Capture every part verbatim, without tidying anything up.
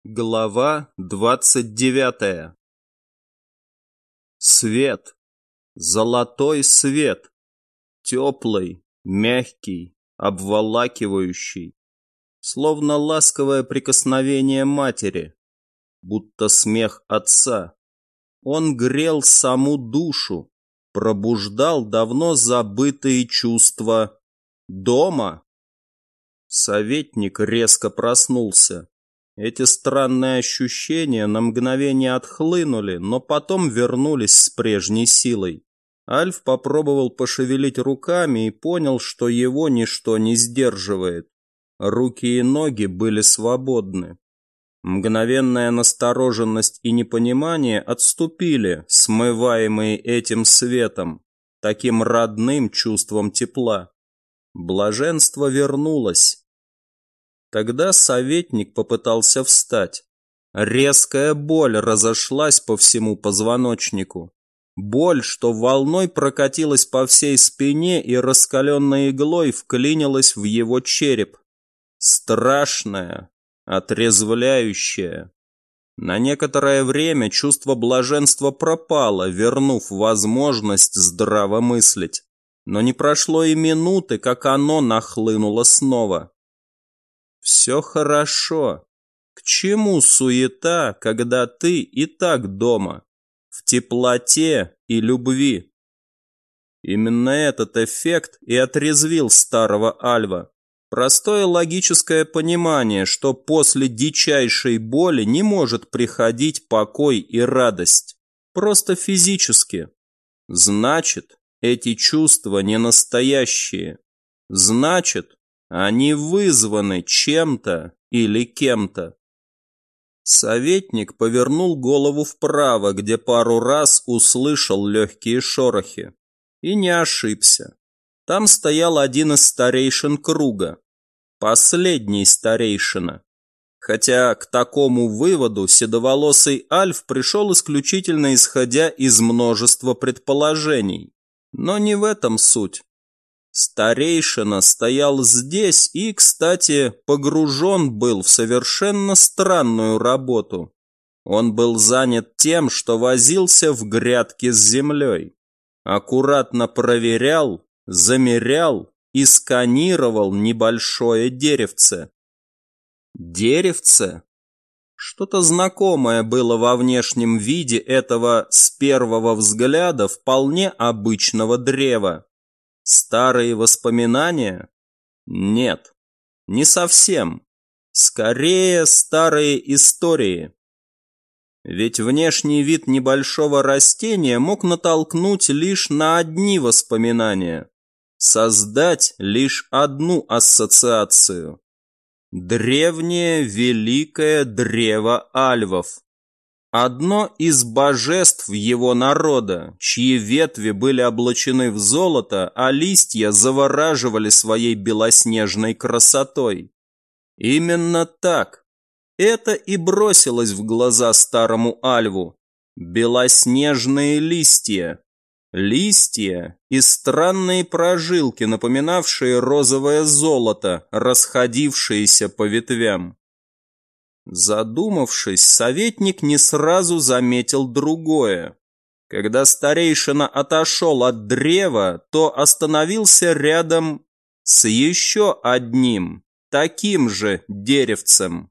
Глава двадцать девятая. Свет. Золотой свет. Теплый, мягкий, обволакивающий. Словно ласковое прикосновение матери. Будто смех отца. Он грел саму душу. Пробуждал давно забытые чувства. Дома. Советник резко проснулся. Эти странные ощущения на мгновение отхлынули, но потом вернулись с прежней силой. Альф попробовал пошевелить руками и понял, что его ничто не сдерживает. Руки и ноги были свободны. Мгновенная настороженность и непонимание отступили, смываемые этим светом, таким родным чувством тепла. Блаженство вернулось. Тогда советник попытался встать. Резкая боль разошлась по всему позвоночнику. Боль, что волной прокатилась по всей спине и раскаленной иглой вклинилась в его череп. Страшная, отрезвляющая. На некоторое время чувство блаженства пропало, вернув возможность здраво мыслить. Но не прошло и минуты, как оно нахлынуло снова. Все хорошо. К чему суета, когда ты и так дома, в теплоте и любви? Именно этот эффект и отрезвил старого Альва. Простое логическое понимание, что после дичайшей боли не может приходить покой и радость. Просто физически. Значит, эти чувства не настоящие. Значит, они вызваны чем-то или кем-то. Советник повернул голову вправо, где пару раз услышал легкие шорохи. И не ошибся. Там стоял один из старейшин круга. Последний старейшина. Хотя к такому выводу седоволосый Альф пришел исключительно исходя из множества предположений. Но не в этом суть. Старейшина стоял здесь и, кстати, погружен был в совершенно странную работу. Он был занят тем, что возился в грядке с землей. Аккуратно проверял, замерял и сканировал небольшое деревце. Деревце? Что-то знакомое было во внешнем виде этого с первого взгляда вполне обычного древа. Старые воспоминания? Нет, не совсем. Скорее, старые истории. Ведь внешний вид небольшого растения мог натолкнуть лишь на одни воспоминания, создать лишь одну ассоциацию. Древнее великое древо альвов. Одно из божеств его народа, чьи ветви были облачены в золото, а листья завораживали своей белоснежной красотой. Именно так. Это и бросилось в глаза старому альву. Белоснежные листья. Листья и странные прожилки, напоминавшие розовое золото, расходившиеся по ветвям. Задумавшись, советник не сразу заметил другое. Когда старейшина отошел от древа, то остановился рядом с еще одним, таким же деревцем.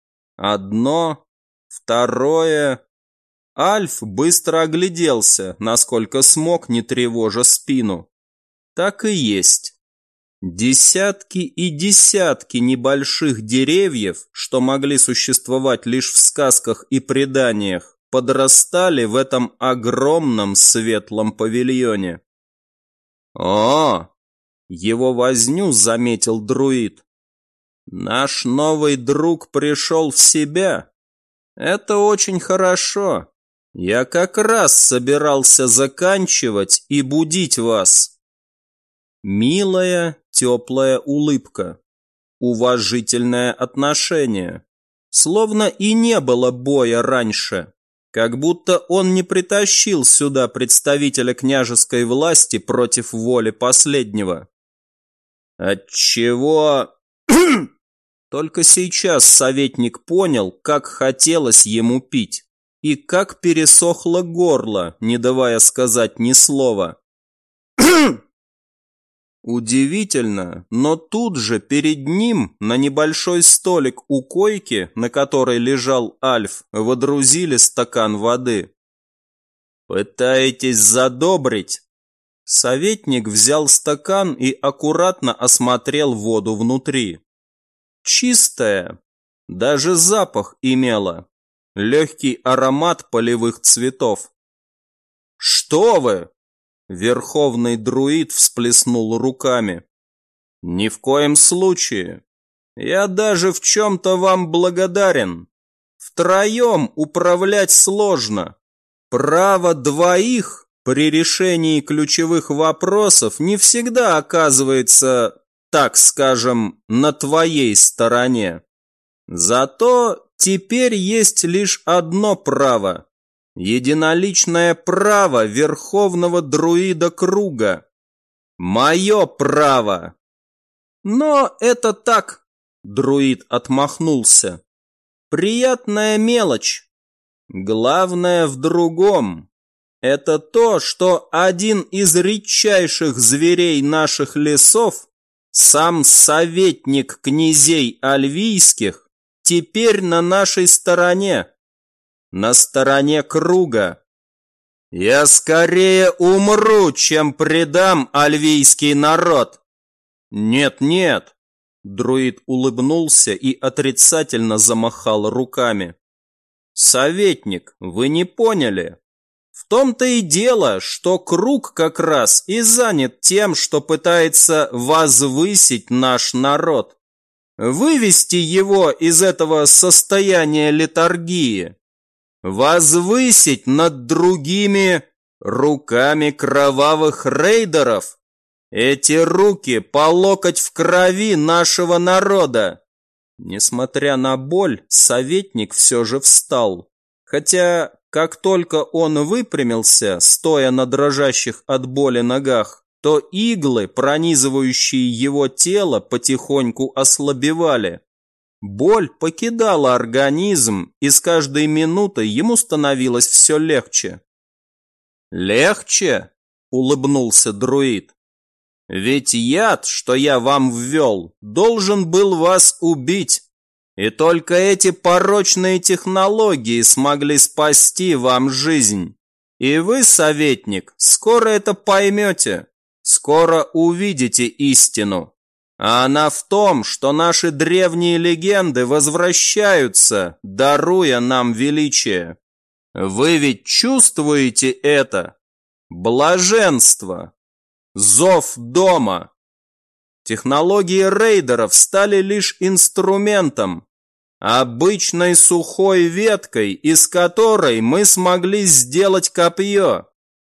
Одно, второе. Альф быстро огляделся, насколько смог, не тревожа спину. Так и есть. Десятки и десятки небольших деревьев, что могли существовать лишь в сказках и преданиях, подрастали в этом огромном светлом павильоне. О, его возню заметил друид. Наш новый друг пришел в себя. Это очень хорошо. Я как раз собирался заканчивать и будить вас. Милая, теплая улыбка, уважительное отношение. Словно и не было боя раньше, как будто он не притащил сюда представителя княжеской власти против воли последнего. Отчего Только сейчас советник понял, как хотелось ему пить, и как пересохло горло, не давая сказать ни слова. Удивительно, но тут же перед ним на небольшой столик у койки, на которой лежал Альф, водрузили стакан воды. «Пытаетесь задобрить?» Советник взял стакан и аккуратно осмотрел воду внутри. Чистая, даже запах имела, легкий аромат полевых цветов. «Что вы?» Верховный друид всплеснул руками. «Ни в коем случае. Я даже в чем-то вам благодарен. Втроем управлять сложно. Право двоих при решении ключевых вопросов не всегда оказывается, так скажем, на твоей стороне. Зато теперь есть лишь одно право. Единоличное право Верховного Друида Круга. Мое право. Но это так, друид отмахнулся. Приятная мелочь. Главное в другом. Это то, что один из редчайших зверей наших лесов, сам советник князей альвийских, теперь на нашей стороне. На стороне Круга. Я скорее умру, чем предам альвийский народ. Нет-нет, друид улыбнулся и отрицательно замахал руками. Советник, вы не поняли. В том-то и дело, что Круг как раз и занят тем, что пытается возвысить наш народ. Вывести его из этого состояния летаргии. Возвысить над другими руками кровавых рейдеров. Эти руки по локоть в крови нашего народа. Несмотря на боль, советник все же встал. Хотя, как только он выпрямился, стоя на дрожащих от боли ногах, то иглы, пронизывающие его тело, потихоньку ослабевали. Боль покидала организм, и с каждой минутой ему становилось все легче. «Легче?» – улыбнулся друид. «Ведь яд, что я вам ввел, должен был вас убить, и только эти порочные технологии смогли спасти вам жизнь. И вы, советник, скоро это поймете, скоро увидите истину. А она в том, что наши древние легенды возвращаются, даруя нам величие. Вы ведь чувствуете это? Блаженство. Зов дома. Технологии рейдеров стали лишь инструментом, обычной сухой веткой, из которой мы смогли сделать копье.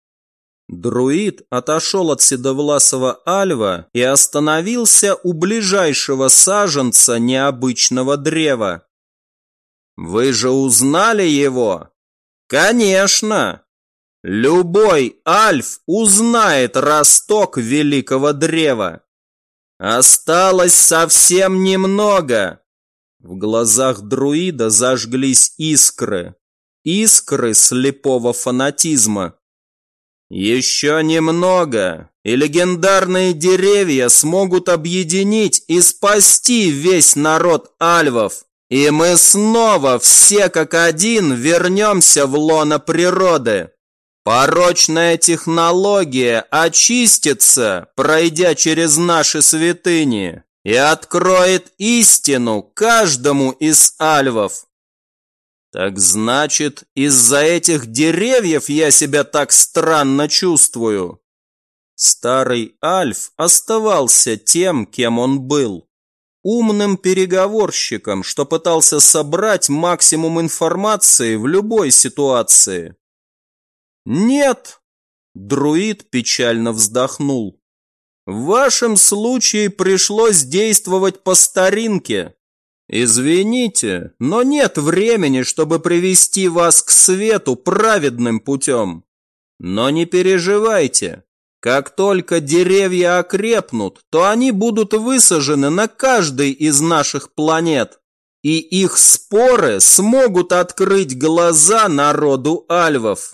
Друид отошел от седовласого Альва и остановился у ближайшего саженца необычного древа. «Вы же узнали его?» «Конечно! Любой Альф узнает росток великого древа. Осталось совсем немного». В глазах друида зажглись искры, искры слепого фанатизма. «Еще немного, и легендарные деревья смогут объединить и спасти весь народ альвов, и мы снова все как один вернемся в лоно природы. Порочная технология очистится, пройдя через наши святыни, и откроет истину каждому из альвов. Так значит, из-за этих деревьев я себя так странно чувствую. Старый Альф оставался тем, кем он был. Умным переговорщиком, что пытался собрать максимум информации в любой ситуации. Нет, друид печально вздохнул. В вашем случае пришлось действовать по старинке. Извините, но нет времени, чтобы привести вас к свету праведным путем. Но не переживайте. Как только деревья окрепнут, то они будут высажены на каждой из наших планет, и их споры смогут открыть глаза народу альвов.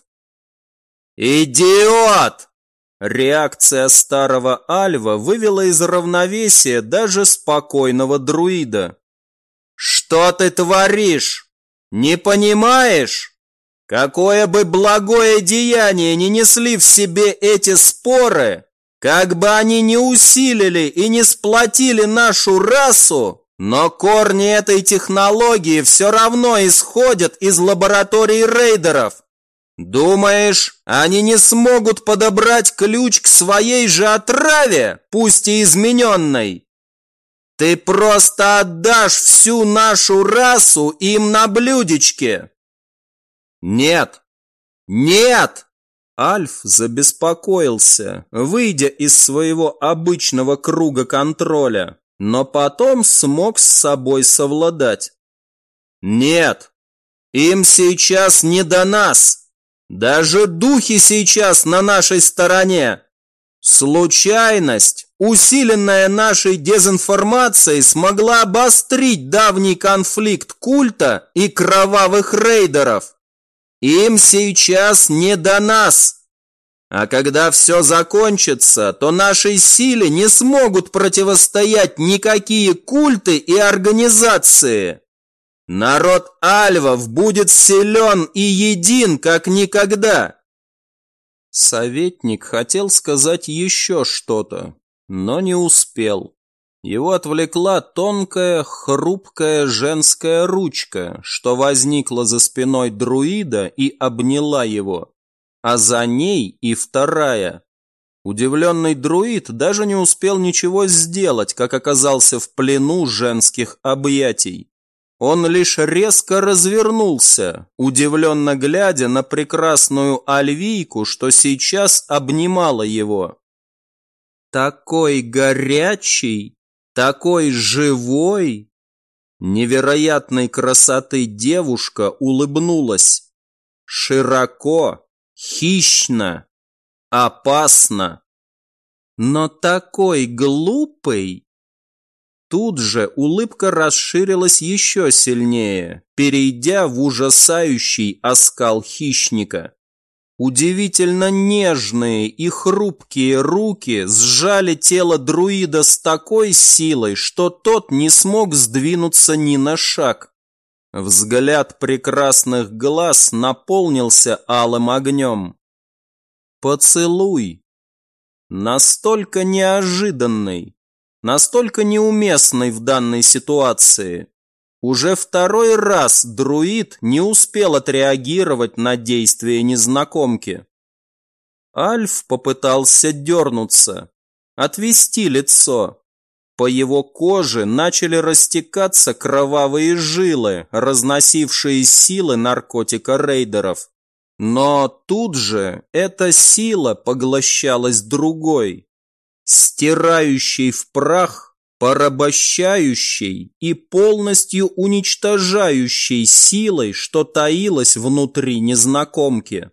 «Идиот!» Реакция старого альва вывела из равновесия даже спокойного друида. «Что ты творишь? Не понимаешь? Какое бы благое деяние ни несли в себе эти споры, как бы они ни усилили и не сплотили нашу расу, но корни этой технологии все равно исходят из лабораторий рейдеров. Думаешь, они не смогут подобрать ключ к своей же отраве, пусть и измененной? Ты просто отдашь всю нашу расу им на блюдечке!» «Нет! Нет!» Альф забеспокоился, выйдя из своего обычного круга контроля, но потом смог с собой совладать. «Нет! Им сейчас не до нас! Даже духи сейчас на нашей стороне! Случайность, усиленная нашей дезинформацией, смогла обострить давний конфликт культа и кровавых рейдеров. Им сейчас не до нас. А когда все закончится, то нашей силе не смогут противостоять никакие культы и организации. Народ альвов будет силен и един, как никогда». Советник хотел сказать еще что-то, но не успел. Его отвлекла тонкая, хрупкая женская ручка, что возникла за спиной друида и обняла его, а за ней и вторая. Удивленный друид даже не успел ничего сделать, как оказался в плену женских объятий. Он лишь резко развернулся, удивленно глядя на прекрасную альвийку, что сейчас обнимала его. Такой горячий, такой живой, невероятной красоты девушка улыбнулась. Широко, хищно, опасно, но такой глупый. Тут же улыбка расширилась еще сильнее, перейдя в ужасающий оскал хищника. Удивительно нежные и хрупкие руки сжали тело друида с такой силой, что тот не смог сдвинуться ни на шаг. Взгляд прекрасных глаз наполнился алым огнем. Поцелуй. Настолько неожиданный. Настолько неуместной в данной ситуации. Уже второй раз друид не успел отреагировать на действия незнакомки. Альф попытался дернуться, отвести лицо. По его коже начали растекаться кровавые жилы, разносившие силы наркотика рейдеров. Но тут же эта сила поглощалась другой, стирающей в прах, порабощающей и полностью уничтожающей силой, что таилась внутри незнакомки.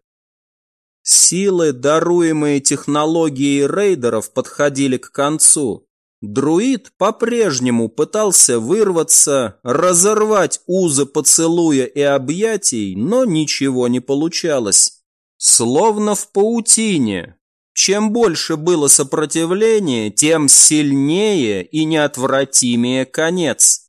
Силы, даруемые технологией рейдеров, подходили к концу. Друид по-прежнему пытался вырваться, разорвать узы поцелуя и объятий, но ничего не получалось. Словно в паутине. Чем больше было сопротивления, тем сильнее и неотвратимее конец.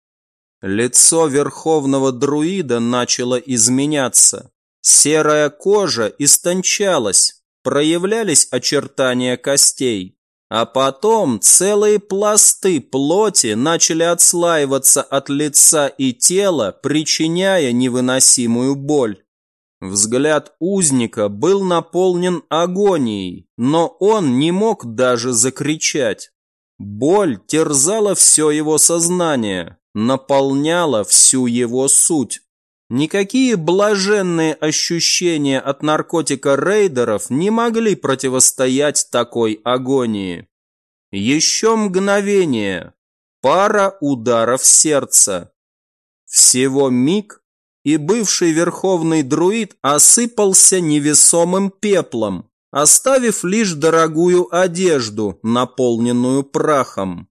Лицо верховного друида начало изменяться. Серая кожа истончалась, проявлялись очертания костей. А потом целые пласты плоти начали отслаиваться от лица и тела, причиняя невыносимую боль. Взгляд узника был наполнен агонией, но он не мог даже закричать. Боль терзала все его сознание, наполняла всю его суть. Никакие блаженные ощущения от наркотика рейдеров не могли противостоять такой агонии. Еще мгновение, пара ударов сердца. Всего миг, и бывший верховный друид осыпался невесомым пеплом, оставив лишь дорогую одежду, наполненную прахом.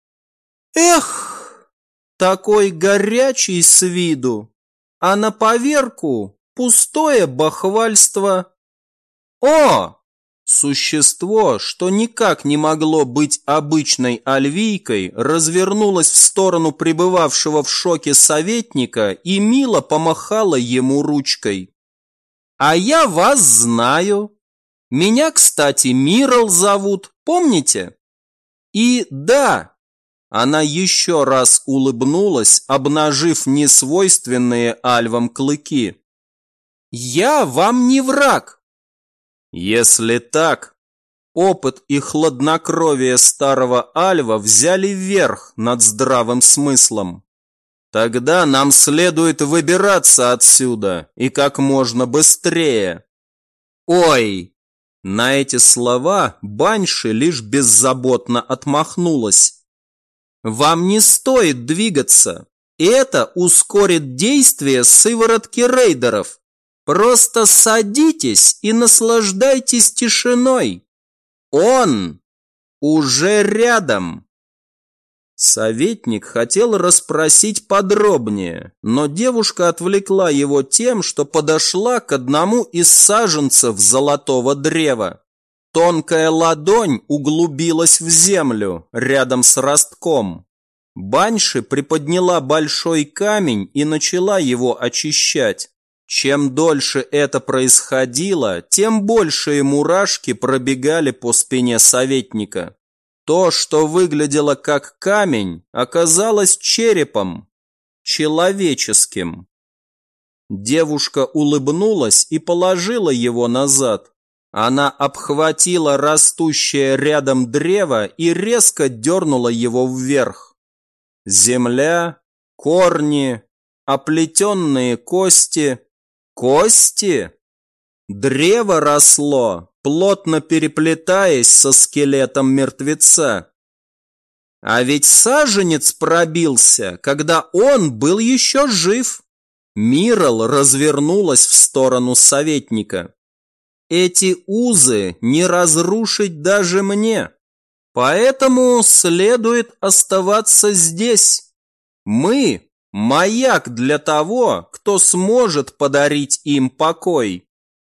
Эх, такой горячий с виду, а на поверку пустое бахвальство. О! Существо, что никак не могло быть обычной альвийкой, развернулось в сторону пребывавшего в шоке советника и мило помахало ему ручкой. «А я вас знаю. Меня, кстати, Мирл зовут, помните?» И да, она еще раз улыбнулась, обнажив несвойственные альвам клыки. «Я вам не враг». Если так, опыт и хладнокровие старого альва взяли верх над здравым смыслом. Тогда нам следует выбираться отсюда и как можно быстрее. Ой! На эти слова Банши лишь беззаботно отмахнулась. Вам не стоит двигаться. Это ускорит действие сыворотки рейдеров. Просто садитесь и наслаждайтесь тишиной. Он уже рядом. Советник хотел расспросить подробнее, но девушка отвлекла его тем, что подошла к одному из саженцев золотого древа. Тонкая ладонь углубилась в землю рядом с ростком. Банши приподняла большой камень и начала его очищать. Чем дольше это происходило, тем большие мурашки пробегали по спине советника. То, что выглядело как камень, оказалось черепом, человеческим. Девушка улыбнулась и положила его назад. Она обхватила растущее рядом древо и резко дернула его вверх. Земля, корни, оплетенные кости. Кости? Древо росло, плотно переплетаясь со скелетом мертвеца. А ведь саженец пробился, когда он был еще жив. Мирл развернулась в сторону советника. Эти узы не разрушить даже мне, поэтому следует оставаться здесь. Мы – маяк для того, кто сможет подарить им покой.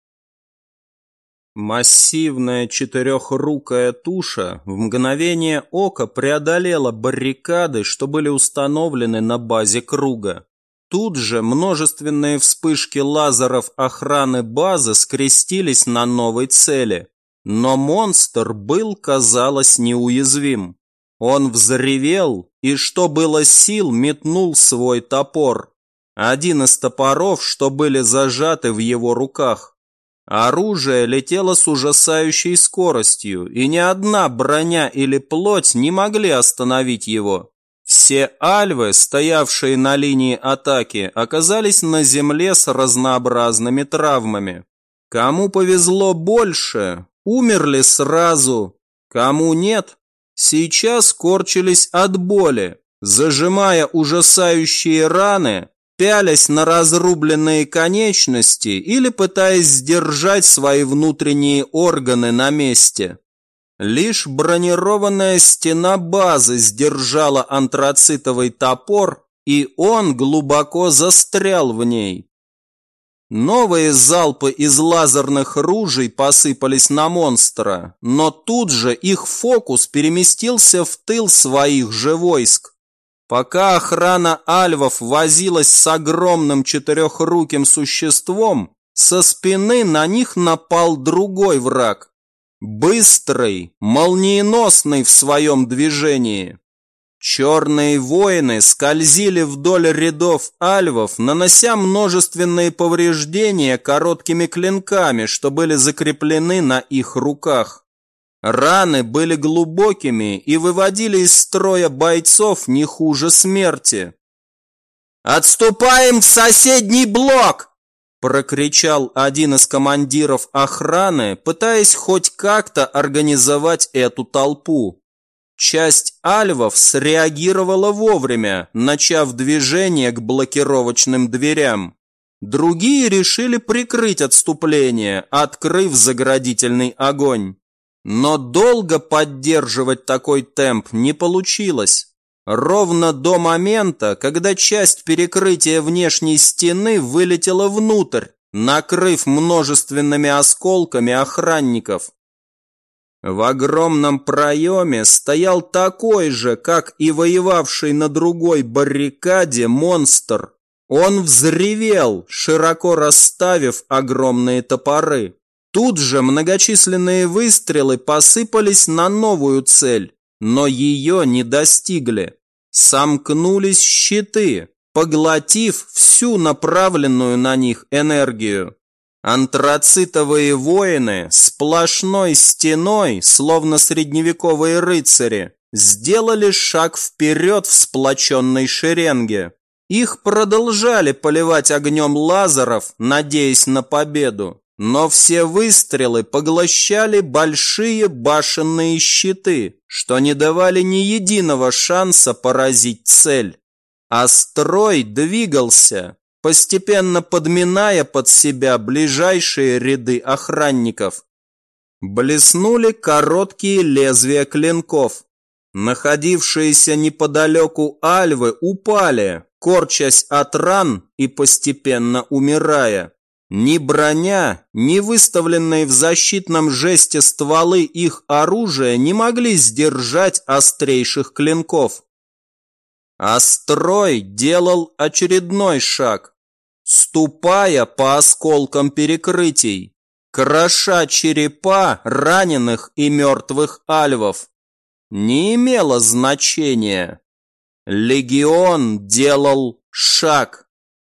Массивная четырехрукая туша в мгновение ока преодолела баррикады, что были установлены на базе круга. Тут же множественные вспышки лазеров охраны базы скрестились на новой цели, но монстр был, казалось, неуязвим. Он взревел и, что было сил, метнул свой топор. Один из топоров, что были зажаты в его руках. Оружие летело с ужасающей скоростью, и ни одна броня или плоть не могли остановить его. Все альвы, стоявшие на линии атаки, оказались на земле с разнообразными травмами. Кому повезло больше, умерли сразу, кому нет, сейчас корчились от боли, зажимая ужасающие раны, пялясь на разрубленные конечности или пытаясь сдержать свои внутренние органы на месте. Лишь бронированная стена базы сдержала антрацитовый топор, и он глубоко застрял в ней. Новые залпы из лазерных ружей посыпались на монстра, но тут же их фокус переместился в тыл своих же войск. Пока охрана альвов возилась с огромным четырехруким существом, со спины на них напал другой враг. Быстрый, молниеносный в своем движении. Черные воины скользили вдоль рядов альвов, нанося множественные повреждения короткими клинками, что были закреплены на их руках. Раны были глубокими и выводили из строя бойцов не хуже смерти. «Отступаем в соседний блок!» – прокричал один из командиров охраны, пытаясь хоть как-то организовать эту толпу. Часть альвов среагировала вовремя, начав движение к блокировочным дверям. Другие решили прикрыть отступление, открыв заградительный огонь. Но долго поддерживать такой темп не получилось. Ровно до момента, когда часть перекрытия внешней стены вылетела внутрь, накрыв множественными осколками охранников. В огромном проеме стоял такой же, как и воевавший на другой баррикаде, монстр. Он взревел, широко расставив огромные топоры. Тут же многочисленные выстрелы посыпались на новую цель, но ее не достигли. Сомкнулись щиты, поглотив всю направленную на них энергию. Антрацитовые воины сплошной стеной, словно средневековые рыцари, сделали шаг вперед в сплоченной шеренге. Их продолжали поливать огнем лазеров, надеясь на победу, но все выстрелы поглощали большие башенные щиты, что не давали ни единого шанса поразить цель. А строй двигался, постепенно подминая под себя ближайшие ряды охранников. Блеснули короткие лезвия клинков. Находившиеся неподалеку альвы упали, корчась от ран и постепенно умирая. Ни броня, ни выставленные в защитном жесте стволы их оружия не могли сдержать острейших клинков. А строй делал очередной шаг, ступая по осколкам перекрытий, кроша черепа раненых и мертвых альвов. Не имело значения. Легион делал шаг.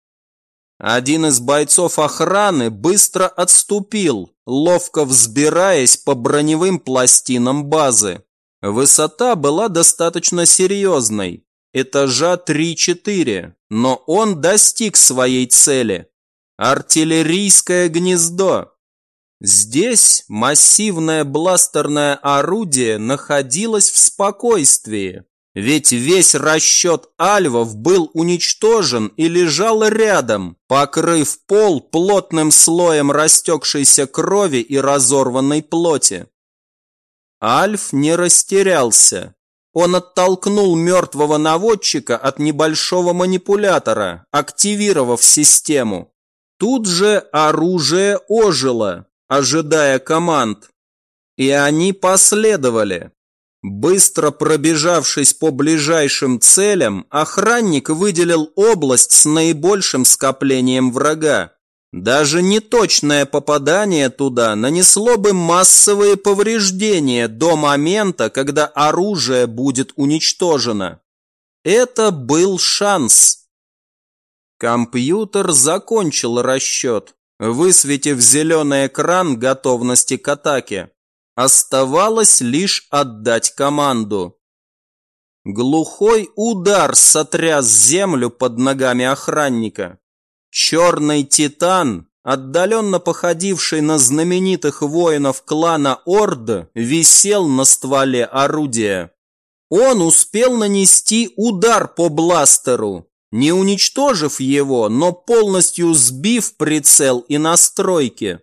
Один из бойцов охраны быстро отступил, ловко взбираясь по броневым пластинам базы. Высота была достаточно серьезной, этажа три-четыре, но он достиг своей цели. Артиллерийское гнездо. Здесь массивное бластерное орудие находилось в спокойствии, ведь весь расчет альвов был уничтожен и лежал рядом, покрыв пол плотным слоем растекшейся крови и разорванной плоти. Альф не растерялся. Он оттолкнул мертвого наводчика от небольшого манипулятора, активировав систему. Тут же оружие ожило, ожидая команд. И они последовали. Быстро пробежавшись по ближайшим целям, охранник выделил область с наибольшим скоплением врага. Даже неточное попадание туда нанесло бы массовые повреждения до момента, когда оружие будет уничтожено. Это был шанс. Компьютер закончил расчет, высветив зеленый экран готовности к атаке. Оставалось лишь отдать команду. Глухой удар сотряс землю под ногами охранника. Черный титан, отдаленно походивший на знаменитых воинов клана Орд, висел на стволе орудия. Он успел нанести удар по бластеру, не уничтожив его, но полностью сбив прицел и настройки.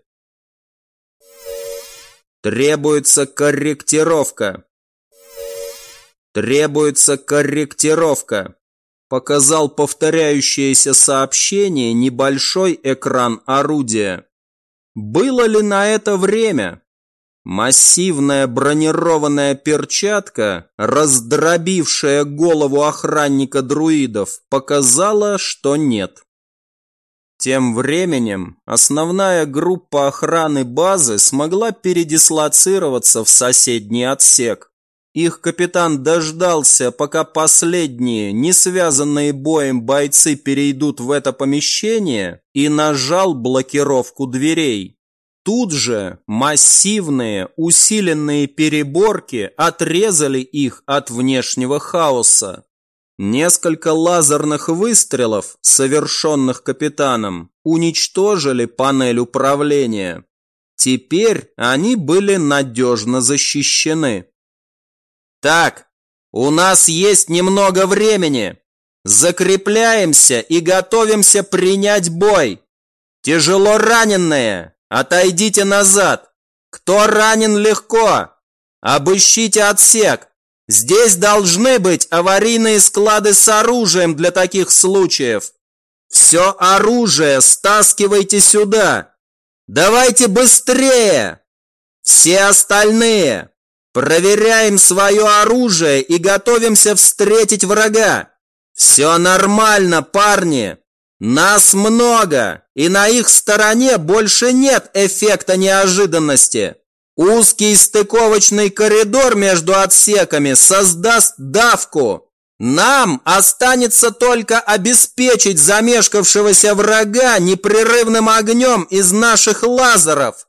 Требуется корректировка. Требуется корректировка. Показал повторяющееся сообщение небольшой экран орудия. Было ли на это время? Массивная бронированная перчатка, раздробившая голову охранника друидов, показала, что нет. Тем временем основная группа охраны базы смогла передислоцироваться в соседний отсек. Их капитан дождался, пока последние, не связанные боем бойцы перейдут в это помещение, и нажал блокировку дверей. Тут же массивные, усиленные переборки отрезали их от внешнего хаоса. Несколько лазерных выстрелов, совершенных капитаном, уничтожили панель управления. Теперь они были надежно защищены. Так, у нас есть немного времени. Закрепляемся и готовимся принять бой. Тяжело раненые, отойдите назад! Кто ранен легко? Обыщите отсек! Здесь должны быть аварийные склады с оружием для таких случаев! Все оружие стаскивайте сюда! Давайте быстрее! Все остальные! Проверяем свое оружие и готовимся встретить врага! Все нормально, парни! Нас много, и на их стороне больше нет эффекта неожиданности. Узкий стыковочный коридор между отсеками создаст давку. Нам останется только обеспечить замешкавшегося врага непрерывным огнем из наших лазеров.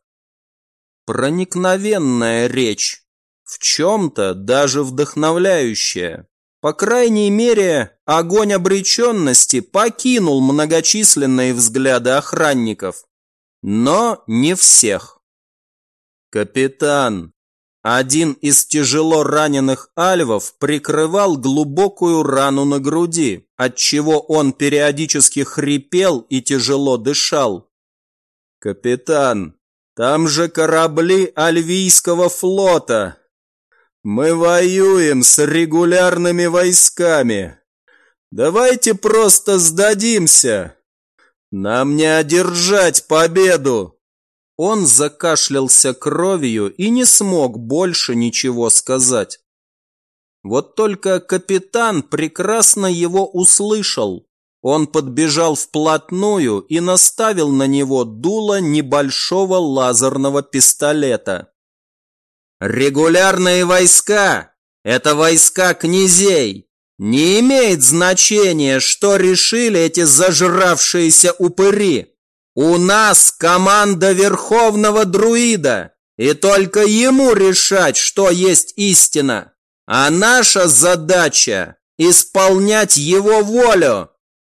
Проникновенная речь, в чем-то даже вдохновляющая. По крайней мере, огонь обреченности покинул многочисленные взгляды охранников. Но не всех. «Капитан!» Один из тяжело раненых альвов прикрывал глубокую рану на груди, отчего он периодически хрипел и тяжело дышал. «Капитан, там же корабли Альвийского флота! Мы воюем с регулярными войсками! Давайте просто сдадимся! Нам не одержать победу!» Он закашлялся кровью и не смог больше ничего сказать. Вот только капитан прекрасно его услышал. Он подбежал вплотную и наставил на него дуло небольшого лазерного пистолета. «Регулярные войска – это войска князей. Не имеет значения, что решили эти зажравшиеся упыри. У нас команда Верховного Друида, и только ему решать, что есть истина. А наша задача – исполнять его волю.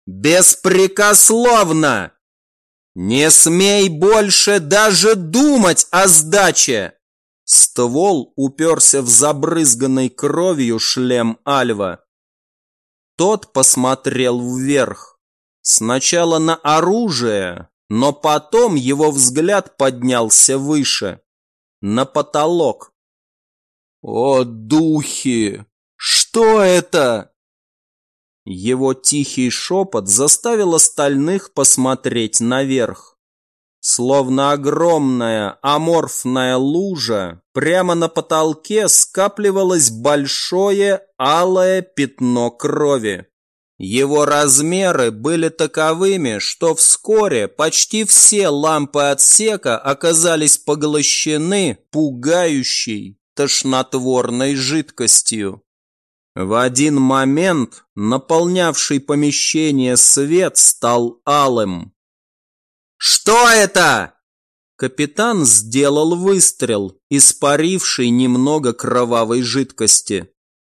Беспрекословно. Не смей больше даже думать о сдаче!» Ствол уперся в забрызганный кровью шлем Альва. Тот посмотрел вверх. Сначала на оружие, но потом его взгляд поднялся выше, на потолок. «О, духи! Что это?» Его тихий шепот заставил остальных посмотреть наверх. Словно огромная аморфная лужа, прямо на потолке скапливалось большое алое пятно крови. Его размеры были таковыми, что вскоре почти все лампы отсека оказались поглощены пугающей, тошнотворной жидкостью. В один момент наполнявший помещение свет стал алым. «Что это?» Капитан сделал выстрел, испаривший немного кровавой жидкости.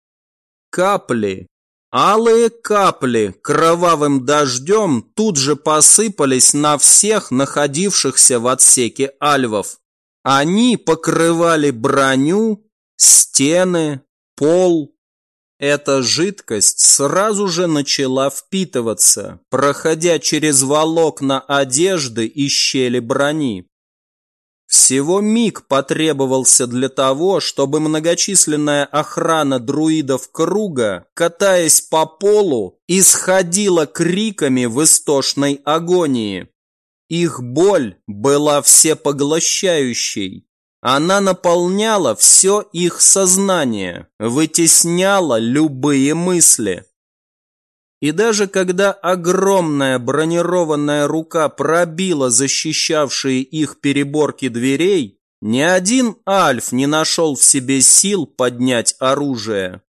Капли, алые капли кровавым дождем тут же посыпались на всех находившихся в отсеке альвов. Они покрывали броню, стены, пол. Эта жидкость сразу же начала впитываться, проходя через волокна одежды и щели брони. Всего миг потребовался для того, чтобы многочисленная охрана друидов круга, катаясь по полу, исходила криками в истошной агонии. Их боль была всепоглощающей. Она наполняла все их сознание, вытесняла любые мысли. И даже когда огромная бронированная рука пробила защищавшие их переборки дверей, ни один альф не нашел в себе сил поднять оружие.